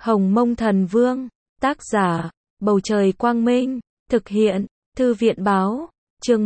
Hồng Mông Thần Vương, tác giả, Bầu Trời Quang Minh, thực hiện, Thư viện Báo, chương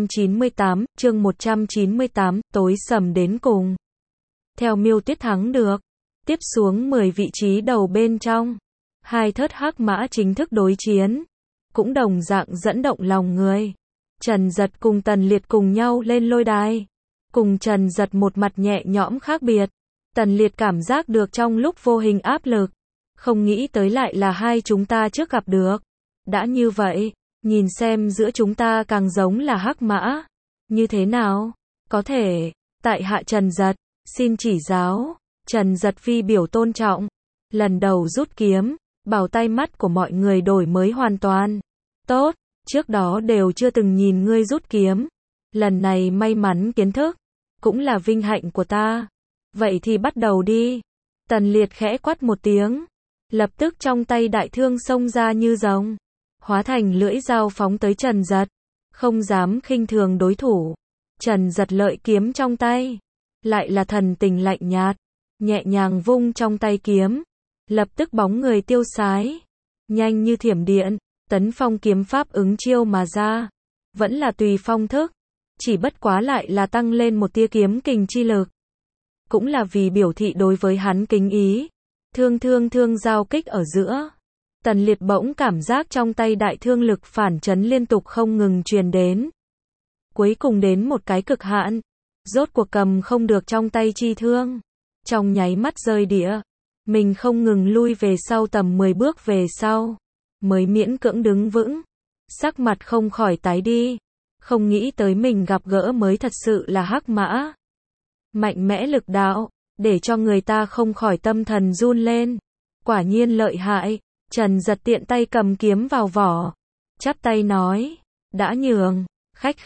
198, tối sầm đến cùng. Theo Miêu Tuyết thắng được, tiếp xuống 10 vị trí đầu bên trong, hai thớt hắc mã chính thức đối chiến, cũng đồng dạng dẫn động lòng người. Trần Dật cùng Tần Liệt cùng nhau lên lôi đài, cùng Trần Dật một mặt nhẹ nhõm khác biệt. Tần Liệt cảm giác được trong lúc vô hình áp lực, không nghĩ tới lại là hai chúng ta trước gặp được. Đã như vậy, nhìn xem giữa chúng ta càng giống là hắc mã. Như thế nào? Có thể, tại hạ Trần Dật, xin chỉ giáo. Trần Dật phi biểu tôn trọng, lần đầu rút kiếm, bảo tay mắt của mọi người đổi mới hoàn toàn. Tốt, trước đó đều chưa từng nhìn ngươi rút kiếm. Lần này may mắn kiến thức, cũng là vinh hạnh của ta. Vậy thì bắt đầu đi. Tần Liệt khẽ quát một tiếng, lập tức trong tay đại thương xông ra như rồng, hóa thành lưỡi dao phóng tới Trần Dật, không dám khinh thường đối thủ. Trần Dật lợi kiếm trong tay, lại là thần tình lạnh nhạt, nhẹ nhàng vung trong tay kiếm, lập tức bóng người tiêu sái, nhanh như thiểm điện, tấn phong kiếm pháp ứng chiêu mà ra, vẫn là tùy phong thức, chỉ bất quá lại là tăng lên một tia kiếm kình chi lực. Cũng là vì biểu thị đối với hắn kính ý. Thương giao kích ở giữa. Tần Liệt bỗng cảm giác trong tay đại thương lực phản chấn liên tục không ngừng truyền đến. Cuối cùng đến một cái cực hạn, rốt cuộc cầm không được trong tay chi thương. Trong nháy mắt rơi đĩa, mình không ngừng lui về sau tầm 10 bước về sau, mới miễn cưỡng đứng vững. Sắc mặt không khỏi tái đi, không nghĩ tới mình gặp gỡ mới thật sự là hắc mã. Mạnh mẽ lực đạo, để cho người ta không khỏi tâm thần run lên. Quả nhiên lợi hại. Trần Dật tiện tay cầm kiếm vào vỏ, chắp tay nói, đã nhường, khách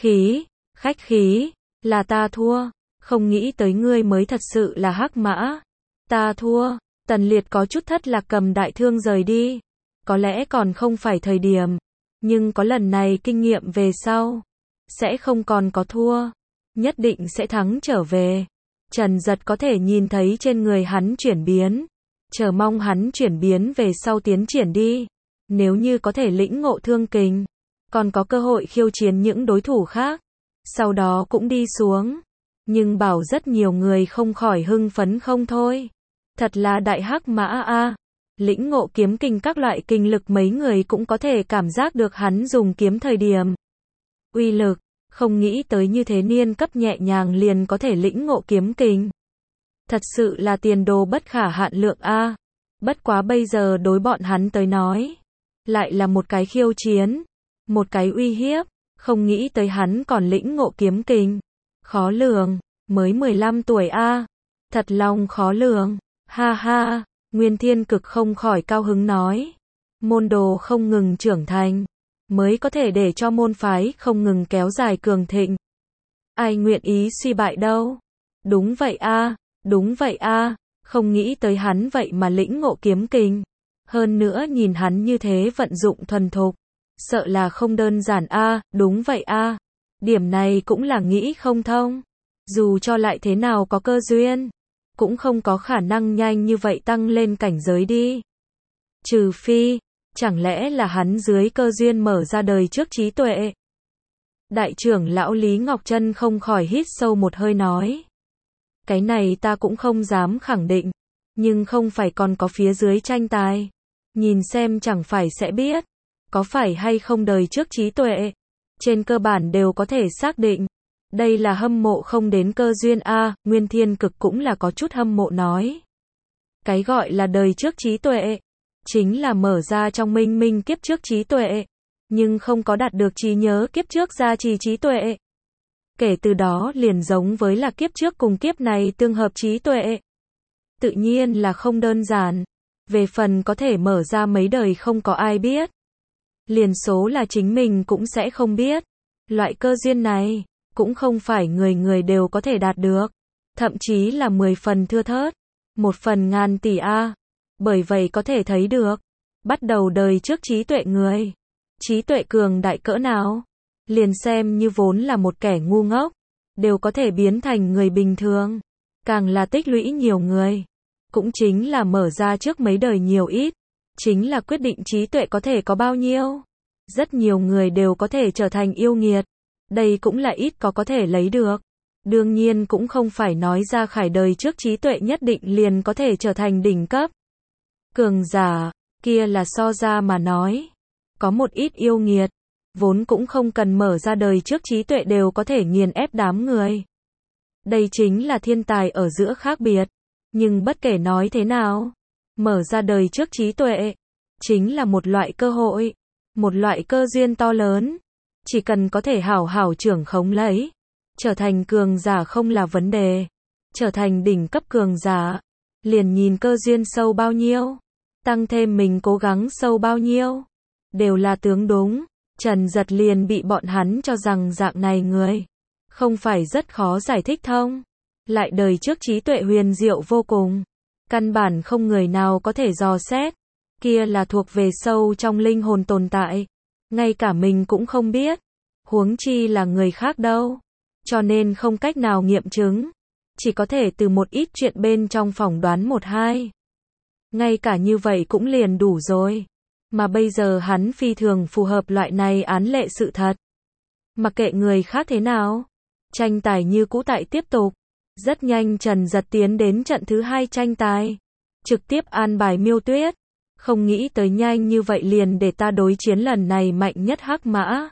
khí, là ta thua, không nghĩ tới ngươi mới thật sự là hắc mã. Ta thua. Tần Liệt có chút thất lạc cầm đại thương rời đi. Có lẽ còn không phải thời điểm, nhưng có lần này kinh nghiệm về sau, sẽ không còn có thua, nhất định sẽ thắng trở về. Trần Dật có thể nhìn thấy trên người hắn chuyển biến, chờ mong hắn chuyển biến về sau tiến triển đi. Nếu như có thể lĩnh ngộ thương kình, còn có cơ hội khiêu chiến những đối thủ khác, sau đó cũng đi xuống. Nhưng bảo rất nhiều người không khỏi hưng phấn không thôi. Thật là đại hắc mã a. Lĩnh ngộ kiếm kình các loại kình lực mấy người cũng có thể cảm giác được hắn dùng kiếm thời điểm uy lực. Không nghĩ tới như thế niên cấp nhẹ nhàng liền có thể lĩnh ngộ kiếm kình. Thật sự là tiền đồ bất khả hạn lượng a. Bất quá bây giờ đối bọn hắn tới nói, lại là một cái khiêu chiến, một cái uy hiếp. Không nghĩ tới hắn còn lĩnh ngộ kiếm kình. Khó lường, mới 15 tuổi a. Thật lòng khó lường. Ha ha, Nguyên Thiên Cực không khỏi cao hứng nói. Môn đồ không ngừng trưởng thành, mới có thể để cho môn phái không ngừng kéo dài cường thịnh. Ai nguyện ý suy bại đâu. Đúng vậy a, không nghĩ tới hắn vậy mà lĩnh ngộ kiếm kình. Hơn nữa nhìn hắn như thế vận dụng thuần thục, sợ là không đơn giản a. Đúng vậy a, điểm này cũng là nghĩ không thông. Dù cho lại thế nào có cơ duyên, cũng không có khả năng nhanh như vậy tăng lên cảnh giới đi. Trừ phi, chẳng lẽ là hắn dưới cơ duyên mở ra đời trước trí tuệ. Đại trưởng lão Lý Ngọc Trân không khỏi hít sâu một hơi nói. Cái này ta cũng không dám khẳng định, nhưng không phải còn có phía dưới tranh tài. Nhìn xem chẳng phải sẽ biết, có phải hay không đời trước trí tuệ. Trên cơ bản đều có thể xác định. Đây là hâm mộ không đến cơ duyên a. Nguyên Thiên Cực cũng là có chút hâm mộ nói. Cái gọi là đời trước trí tuệ, chính là mở ra trong minh minh kiếp trước trí tuệ, nhưng không có đạt được trí nhớ kiếp trước gia trì trí tuệ. Kể từ đó liền giống với là kiếp trước cùng kiếp này tương hợp trí tuệ. Tự nhiên là không đơn giản. Về phần có thể mở ra mấy đời không có ai biết. Liền số là chính mình cũng sẽ không biết. Loại cơ duyên này, cũng không phải người người đều có thể đạt được. Thậm chí là 10 phần thưa thớt, 1 phần ngàn tỷ a. Bởi vậy có thể thấy được, bắt đầu đời trước trí tuệ người, trí tuệ cường đại cỡ nào, liền xem như vốn là một kẻ ngu ngốc, đều có thể biến thành người bình thường. Càng là tích lũy nhiều người, cũng chính là mở ra trước mấy đời nhiều ít, chính là quyết định trí tuệ có thể có bao nhiêu. Rất nhiều người đều có thể trở thành yêu nghiệt, đây cũng là ít có thể lấy được. Đương nhiên cũng không phải nói ra khải đời trước trí tuệ nhất định liền có thể trở thành đỉnh cấp cường giả, kia là so ra mà nói. Có một ít yêu nghiệt, vốn cũng không cần mở ra đời trước trí tuệ đều có thể nghiền ép đám người. Đây chính là thiên tài ở giữa khác biệt. Nhưng bất kể nói thế nào, mở ra đời trước trí tuệ, chính là một loại cơ hội, một loại cơ duyên to lớn. Chỉ cần có thể hảo hảo trưởng khống lấy, trở thành cường giả không là vấn đề. Trở thành đỉnh cấp cường giả, liền nhìn cơ duyên sâu bao nhiêu, tăng thêm mình cố gắng sâu bao nhiêu, đều là tướng đúng. Trần Giật liền bị bọn hắn cho rằng dạng này người, không phải rất khó giải thích thông. Lại đời trước trí tuệ huyền diệu vô cùng, căn bản không người nào có thể dò xét, kia là thuộc về sâu trong linh hồn tồn tại, ngay cả mình cũng không biết, huống chi là người khác đâu, cho nên không cách nào nghiệm chứng, chỉ có thể từ một ít chuyện bên trong phỏng đoán một hai. Ngay cả như vậy cũng liền đủ rồi, mà bây giờ hắn phi thường phù hợp loại này án lệ sự thật. Mặc kệ người khác thế nào, tranh tài như cũ tại tiếp tục. Rất nhanh Trần Giật tiến đến trận thứ 2 tranh tài, trực tiếp an bài Miêu Tuyết, không nghĩ tới nhanh như vậy liền để ta đối chiến lần này mạnh nhất hắc mã.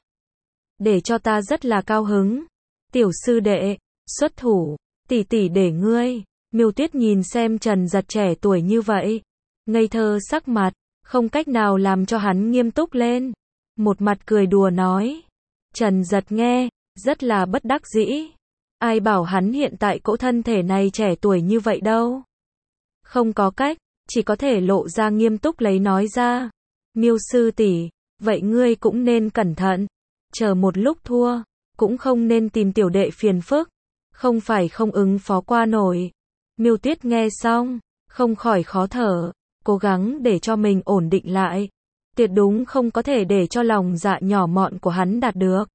Để cho ta rất là cao hứng. Tiểu sư đệ, xuất thủ, tỷ tỷ để ngươi. Miêu Tuyết nhìn xem Trần Giật trẻ tuổi như vậy, ngây thơ sắc mặt, không cách nào làm cho hắn nghiêm túc lên. Một mặt cười đùa nói. Trần Giật nghe, rất là bất đắc dĩ. Ai bảo hắn hiện tại cỗ thân thể này trẻ tuổi như vậy đâu. Không có cách, chỉ có thể lộ ra nghiêm túc lấy nói ra. Miêu sư tỷ, vậy ngươi cũng nên cẩn thận. Chờ một lúc thua, cũng không nên tìm tiểu đệ phiền phức. Không phải không ứng phó qua nổi. Miêu Tuyết nghe xong, không khỏi khó thở, cố gắng để cho mình ổn định lại. Tuyệt đúng không có thể để cho lòng dạ nhỏ mọn của hắn đạt được.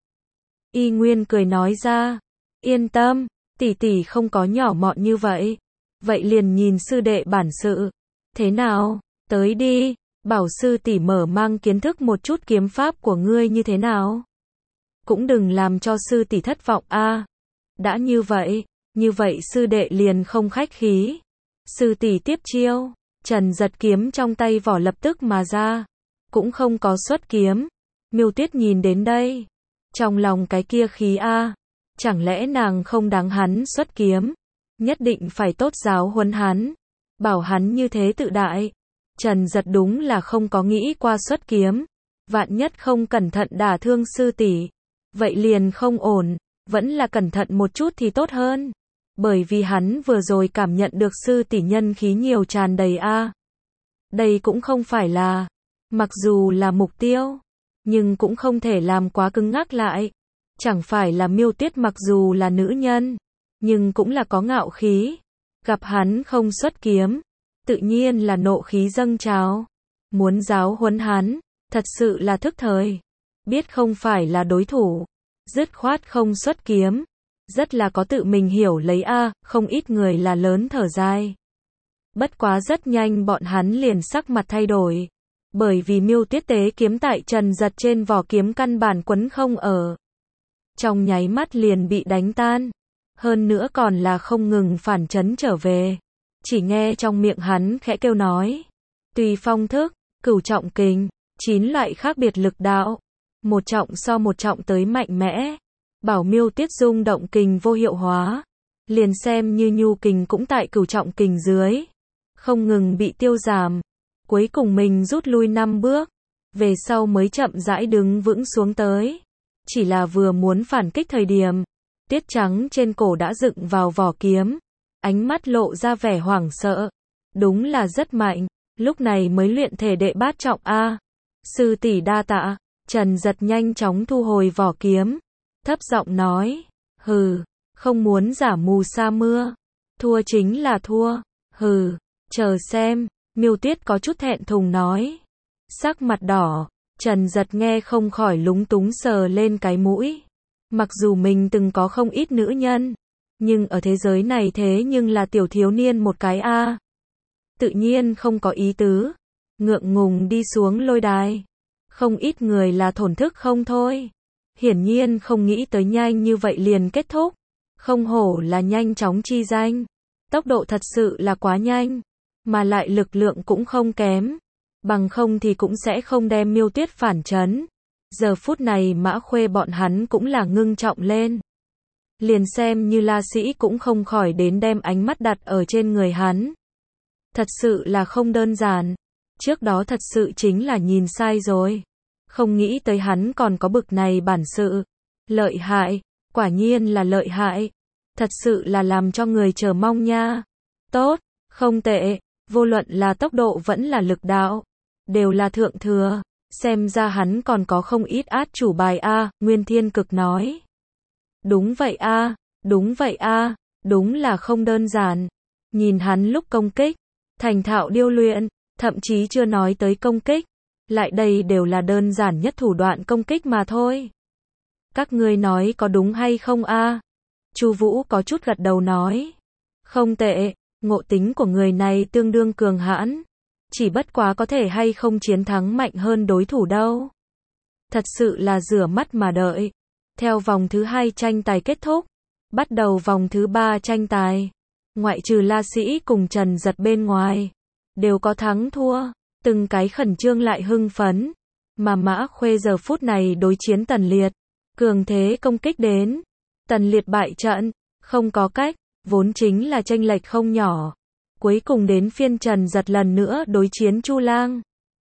Y Nguyên cười nói ra. Yên tâm, tỷ tỷ không có nhỏ mọn như vậy. Vậy liền nhìn sư đệ bản sự. Thế nào, tới đi, bảo sư tỷ mở mang kiến thức một chút kiếm pháp của ngươi như thế nào. Cũng đừng làm cho sư tỷ thất vọng a. Đã như vậy sư đệ liền không khách khí. Sư tỷ tiếp chiêu, Trần Giật kiếm trong tay vỏ lập tức mà ra. Cũng không có xuất kiếm. Miêu Tuyết nhìn đến đây, trong lòng cái kia khí a. Chẳng lẽ nàng không đáng hắn xuất kiếm? Nhất định phải tốt giáo huấn hắn. Bảo hắn như thế tự đại. Trần Giật đúng là không có nghĩ qua xuất kiếm. Vạn nhất không cẩn thận đả thương sư tỷ, vậy liền không ổn. Vẫn là cẩn thận một chút thì tốt hơn. Bởi vì hắn vừa rồi cảm nhận được sư tỷ nhân khí nhiều tràn đầy a. Đây cũng không phải là, mặc dù là mục tiêu, nhưng cũng không thể làm quá cứng ngắc lại. Chẳng phải là Miêu Tuyết mặc dù là nữ nhân, nhưng cũng là có ngạo khí. Gặp hắn không xuất kiếm, tự nhiên là nộ khí dâng trào. Muốn giáo huấn hắn, thật sự là thức thời. Biết không phải là đối thủ, dứt khoát không xuất kiếm. Rất là có tự mình hiểu lấy a, không ít người là lớn thở dài. Bất quá rất nhanh bọn hắn liền sắc mặt thay đổi. Bởi vì Miêu Tuyết tế kiếm tại Trần Giật trên vỏ kiếm căn bản quấn không ở. Trong nháy mắt liền bị đánh tan. Hơn nữa còn là không ngừng phản chấn trở về. Chỉ nghe trong miệng hắn khẽ kêu nói. Tùy phong thức, cửu trọng kình, 9 loại khác biệt lực đạo. Một trọng so một trọng tới mạnh mẽ. Bảo Miêu Tuyết rung động kình vô hiệu hóa. Liền xem như nhu kình cũng tại cửu trọng kình dưới. Không ngừng bị tiêu giảm. Cuối cùng mình rút lui 5 bước. Về sau mới chậm rãi đứng vững xuống tới. Chỉ là vừa muốn phản kích thời điểm, tiết trắng trên cổ đã dựng vào vỏ kiếm, ánh mắt lộ ra vẻ hoảng sợ. Đúng là rất mạnh, lúc này mới luyện thể đệ bát trọng a. Sư tỷ đa tạ. Trần Giật nhanh chóng thu hồi vỏ kiếm, thấp giọng nói, hừ, không muốn giả mù sa mưa, thua chính là thua, hừ, chờ xem. Miêu Tuyết có chút thẹn thùng nói, sắc mặt đỏ. Trần Giật nghe không khỏi lúng túng sờ lên cái mũi. Mặc dù mình từng có không ít nữ nhân, nhưng ở thế giới này thế nhưng là tiểu thiếu niên một cái a. tự nhiên không có ý tứ, ngượng ngùng đi xuống lôi đài. Không ít người là thổn thức không thôi. Hiển nhiên không nghĩ tới nhanh như vậy liền kết thúc. Không hổ là nhanh chóng chi danh. Tốc độ thật sự là quá nhanh, mà lại lực lượng cũng không kém. Bằng không thì cũng sẽ không đem Miêu Tuyết phản chấn. Giờ phút này Mã Khuê bọn hắn cũng là ngưng trọng lên. Liền xem như La Sĩ cũng không khỏi đến đem ánh mắt đặt ở trên người hắn. Thật sự là không đơn giản. Trước đó thật sự chính là nhìn sai rồi. Không nghĩ tới hắn còn có bực này bản sự. Lợi hại, quả nhiên là lợi hại. Thật sự là làm cho người chờ mong nha. Tốt, không tệ, vô luận là tốc độ vẫn là lực đạo. Đều là thượng thừa. Xem ra hắn còn có không ít át chủ bài a, Nguyên Thiên Cực nói. Đúng vậy a, đúng vậy a, đúng là không đơn giản. Nhìn hắn lúc công kích, thành thạo điêu luyện, thậm chí chưa nói tới công kích, lại đây đều là đơn giản nhất thủ đoạn công kích mà thôi. Các ngươi nói có đúng hay không a? Chu Vũ có chút gật đầu nói. Không tệ, ngộ tính của người này tương đương cường hãn. Chỉ bất quá có thể hay không chiến thắng mạnh hơn đối thủ đâu. Thật sự là rửa mắt mà đợi. Theo vòng thứ 2 tranh tài kết thúc, bắt đầu vòng thứ 3 tranh tài. Ngoại trừ La Sĩ cùng Trần Giật bên ngoài, đều có thắng thua, từng cái khẩn trương lại hưng phấn. Mà Mã Khuê giờ phút này đối chiến Tần Liệt, cường thế công kích đến. Tần Liệt bại trận, không có cách, vốn chính là chênh lệch không nhỏ. Cuối cùng đến phiên Trần Giật lần nữa đối chiến Chu Lang.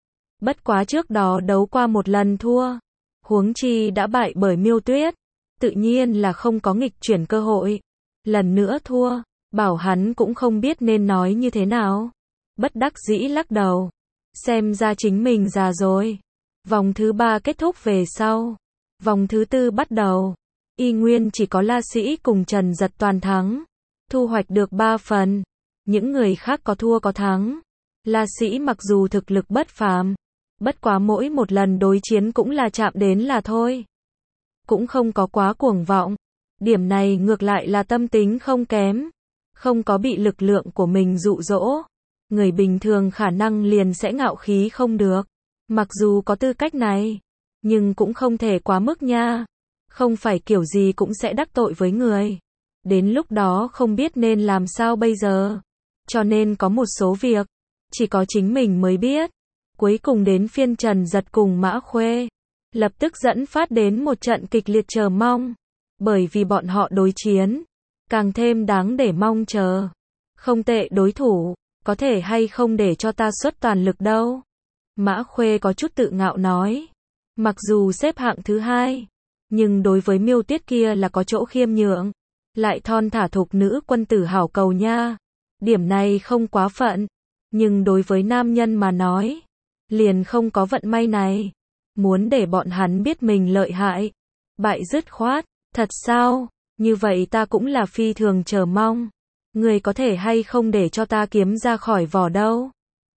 Bất quá trước đó đấu qua một lần thua, huống chi đã bại bởi Miêu Tuyết, tự nhiên là không có nghịch chuyển cơ hội. Lần nữa thua, bảo hắn cũng không biết nên nói như thế nào. Bất đắc dĩ lắc đầu. Xem ra chính mình già rồi. Vòng thứ 3 kết thúc về sau. Vòng thứ 4 bắt đầu. Y nguyên chỉ có La Sĩ cùng Trần Giật toàn thắng. Thu hoạch được 3 phần. Những người khác có thua có thắng. La Sĩ mặc dù thực lực bất phàm, bất quá mỗi một lần đối chiến cũng là chạm đến là thôi. Cũng không có quá cuồng vọng. Điểm này ngược lại là tâm tính không kém. Không có bị lực lượng của mình dụ dỗ. Người bình thường khả năng liền sẽ ngạo khí không được. Mặc dù có tư cách này, nhưng cũng không thể quá mức nha. Không phải kiểu gì cũng sẽ đắc tội với người. Đến lúc đó không biết nên làm sao bây giờ. Cho nên có một số việc, chỉ có chính mình mới biết. Cuối cùng đến phiên Trần Giật cùng Mã Khuê. Lập tức dẫn phát đến một trận kịch liệt chờ mong. Bởi vì bọn họ đối chiến, càng thêm đáng để mong chờ. Không tệ đối thủ, có thể hay không để cho ta xuất toàn lực đâu. Mã Khuê có chút tự ngạo nói. Mặc dù xếp hạng thứ 2, nhưng đối với Miêu Tuyết kia là có chỗ khiêm nhượng. Lại thon thả thục nữ quân tử hảo cầu nha. Điểm này không quá phận. Nhưng đối với nam nhân mà nói, liền không có vận may này. Muốn để bọn hắn biết mình lợi hại. Bại dứt khoát. Thật sao? Như vậy ta cũng là phi thường chờ mong. Người có thể hay không để cho ta kiếm ra khỏi vỏ đâu.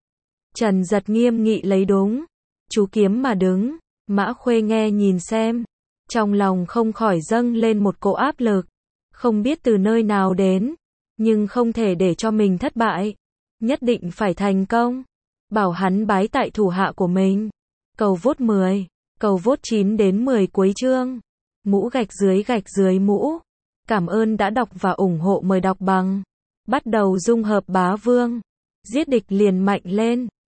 Trần Giật nghiêm nghị lấy đúng. Chú kiếm mà đứng. Mã Khuê nghe nhìn xem. Trong lòng không khỏi dâng lên một cỗ áp lực. Không biết từ nơi nào đến. Nhưng không thể để cho mình thất bại. Nhất định phải thành công. Bảo hắn bái tại thủ hạ của mình. Cầu vote 10. Cầu vote 9 đến 10 cuối chương. Mũ gạch dưới mũ. Cảm ơn đã đọc và ủng hộ, mời đọc bằng. Bắt đầu dung hợp bá vương. Giết địch liền mạnh lên.